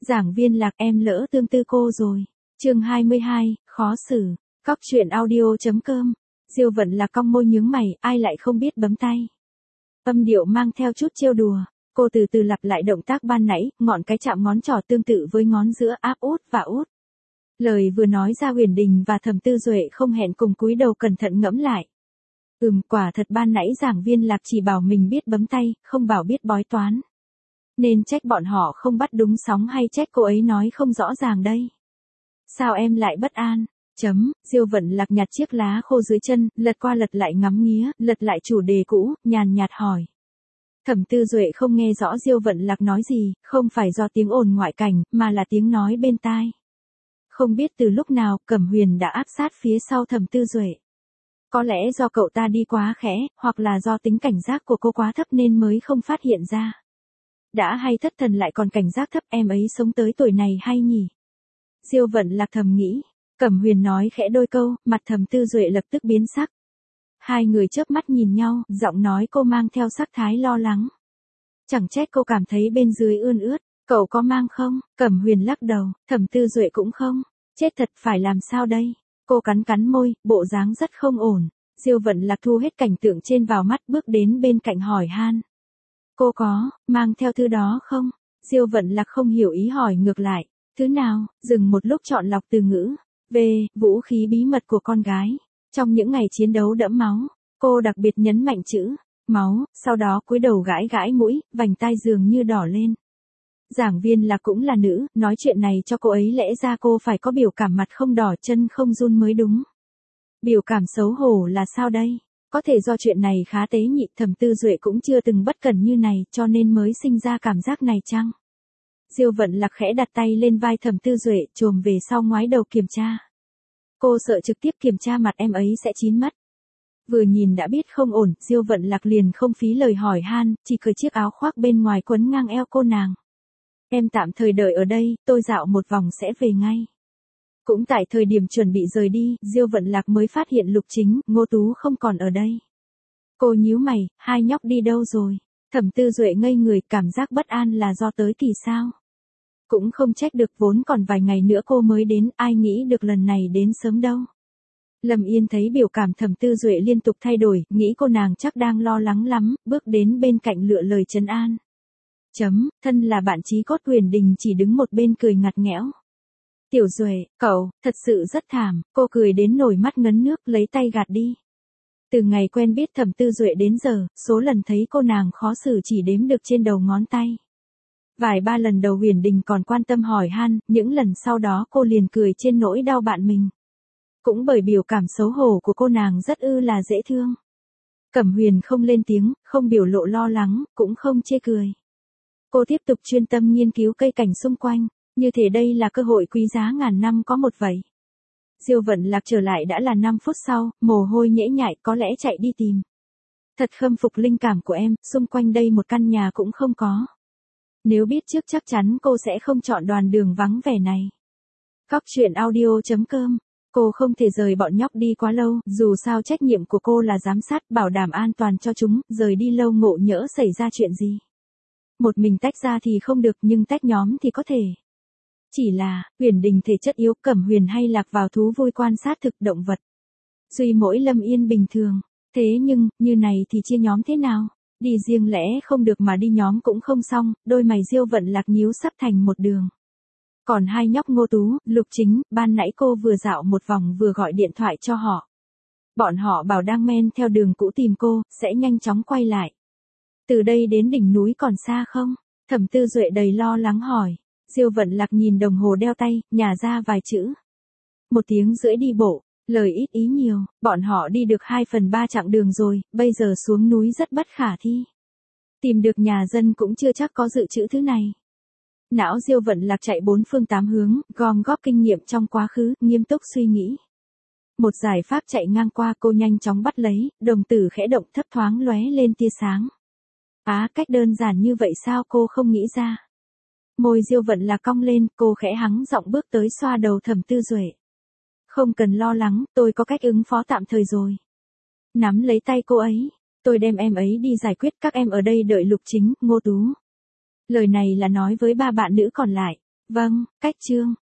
Giảng viên Lạc, em lỡ tương tư cô rồi. Chương 22, khó xử. Cóc truyện audio.com. Diêu Vận Lạc cong môi nhướng mày, ai lại không biết bấm tay. Âm điệu mang theo chút trêu đùa. Cô từ từ lặp lại động tác ban nãy, ngọn cái chạm ngón trỏ tương tự với ngón giữa áp út và út. Lời vừa nói ra Huyền Đình và Thẩm Tư Duệ không hẹn cùng cúi đầu cẩn thận ngẫm lại. Quả thật ban nãy giảng viên Lạc chỉ bảo mình biết bấm tay, không bảo biết bói toán. Nên trách bọn họ không bắt đúng sóng hay trách cô ấy nói không rõ ràng đây? Sao em lại bất an? Diêu Vận Lạc nhặt chiếc lá khô dưới chân, lật qua lật lại ngắm nghía, lật lại chủ đề cũ, nhàn nhạt hỏi. Thẩm Tư Duệ không nghe rõ Diêu Vận Lạc nói gì, không phải do tiếng ồn ngoại cảnh, mà là tiếng nói bên tai. Không biết từ lúc nào, Cẩm Huyền đã áp sát phía sau Thẩm Tư Duệ. Có lẽ do cậu ta đi quá khẽ, hoặc là do tính cảnh giác của cô quá thấp nên mới không phát hiện ra. Đã hay thất thần lại còn cảnh giác thấp, em ấy sống tới tuổi này hay nhỉ? Diêu Vận Lạc thầm nghĩ. Cẩm Huyền nói khẽ đôi câu, mặt Thẩm Tư Duệ lập tức biến sắc. Hai người chớp mắt nhìn nhau, giọng nói cô mang theo sắc thái lo lắng. Chẳng trách cô cảm thấy bên dưới ươn ướt, cậu có mang không? Cẩm Huyền lắc đầu, Thẩm Tư Duệ cũng không. Chết thật, phải làm sao đây? Cô cắn cắn môi, bộ dáng rất không ổn. Diêu Vận Lạc thu hết cảnh tượng trên vào mắt, bước đến bên cạnh hỏi han. Cô có mang theo thứ đó không? Diêu Vận Lạc không hiểu ý hỏi ngược lại. Thứ nào? Dừng một lúc chọn lọc từ ngữ. Vũ khí bí mật của con gái. Trong những ngày chiến đấu đẫm máu, cô đặc biệt nhấn mạnh chữ máu, sau đó cúi đầu gãi gãi mũi, vành tai dường như đỏ lên. Giảng viên Lạc cũng là nữ, nói chuyện này cho cô ấy lẽ ra cô phải có biểu cảm mặt không đỏ chân không run mới đúng. Biểu cảm xấu hổ là sao đây? Có thể do chuyện này khá tế nhị, Thẩm Tư Duệ cũng chưa từng bất cẩn như này cho nên mới sinh ra cảm giác này chăng? Diêu Vận Lạc khẽ đặt tay lên vai Thẩm Tư Duệ, chồm về sau ngoái đầu kiểm tra. Cô sợ trực tiếp kiểm tra mặt em ấy sẽ chín mất. Vừa nhìn đã biết không ổn, Diêu Vận Lạc liền không phí lời hỏi han, chỉ cởi chiếc áo khoác bên ngoài quấn ngang eo cô nàng. Em tạm thời đợi ở đây, tôi dạo một vòng sẽ về ngay. Cũng tại thời điểm chuẩn bị rời đi, Diêu Vận Lạc mới phát hiện Lục Chính, Ngô Tú không còn ở đây. Cô nhíu mày, hai nhóc đi đâu rồi? Thẩm Tư Duệ ngây người, cảm giác bất an là do tới thì sao? Cũng không trách được, vốn còn vài ngày nữa cô mới đến, ai nghĩ được lần này đến sớm đâu. Lâm Yên thấy biểu cảm Thẩm Tư Duệ liên tục thay đổi, nghĩ cô nàng chắc đang lo lắng lắm, bước đến bên cạnh lựa lời trấn an. Thân là bạn chí cốt Huyền Đình chỉ đứng một bên cười ngặt nghẽo. Tiểu Duệ, cậu, thật sự rất thảm, cô cười đến nổi mắt ngấn nước, lấy tay gạt đi. Từ ngày quen biết Thẩm Tư Duệ đến giờ, số lần thấy cô nàng khó xử chỉ đếm được trên đầu ngón tay. Vài ba lần đầu Huyền Đình còn quan tâm hỏi han, những lần sau đó cô liền cười trên nỗi đau bạn mình. Cũng bởi biểu cảm xấu hổ của cô nàng rất là dễ thương. Cẩm Huyền không lên tiếng, không biểu lộ lo lắng, cũng không chê cười. Cô tiếp tục chuyên tâm nghiên cứu cây cảnh xung quanh, như thể đây là cơ hội quý giá ngàn năm có một vậy. Diêu Vận Lạc trở lại đã là 5 phút sau, mồ hôi nhễ nhại, có lẽ chạy đi tìm. Thật khâm phục linh cảm của em, xung quanh đây một căn nhà cũng không có. Nếu biết trước chắc chắn cô sẽ không chọn đoạn đường vắng vẻ này. Cóc truyện audio.com. Cô không thể rời bọn nhóc đi quá lâu, dù sao trách nhiệm của cô là giám sát, bảo đảm an toàn cho chúng, rời đi lâu ngộ nhỡ xảy ra chuyện gì. Một mình tách ra thì không được, nhưng tách nhóm thì có thể. Chỉ là, Huyền Đình thể chất yếu, Cẩm Huyền hay lạc vào thú vui quan sát thực động vật. Duy mỗi Lâm Yên bình thường. Thế nhưng, như này thì chia nhóm thế nào? Đi riêng lẽ không được mà đi nhóm cũng không xong, đôi mày Diêu Vận Lạc nhíu sắp thành một đường. Còn hai nhóc Ngô Tú, Lục Chính, ban nãy cô vừa dạo một vòng vừa gọi điện thoại cho họ. Bọn họ bảo đang men theo đường cũ tìm cô, sẽ nhanh chóng quay lại. Từ đây đến đỉnh núi còn xa không? Thẩm Tư Duệ đầy lo lắng hỏi. Diêu Vận Lạc nhìn đồng hồ đeo tay, nhả ra vài chữ. 1 tiếng rưỡi đi bộ, lời ít ý nhiều, bọn họ đi được 2/3 chặng đường rồi, bây giờ xuống núi rất bất khả thi. Tìm được nhà dân cũng chưa chắc có dự trữ thứ này. Não Diêu Vận Lạc chạy 4 phương 8 hướng, gom góp kinh nghiệm trong quá khứ, nghiêm túc suy nghĩ. Một giải pháp chạy ngang qua, cô nhanh chóng bắt lấy, đồng tử khẽ động, thấp thoáng lóe lên tia sáng. Cách đơn giản như vậy sao cô không nghĩ ra? Môi Diêu Vận Lạc cong lên, cô khẽ hắng giọng bước tới xoa đầu Thẩm Tư Duệ. Không cần lo lắng, tôi có cách ứng phó tạm thời rồi. Nắm lấy tay cô ấy, tôi đem em ấy đi giải quyết, các em ở đây đợi Lục Chính, Ngô Tú. Lời này là nói với 3 bạn nữ còn lại. Vâng, cách chương.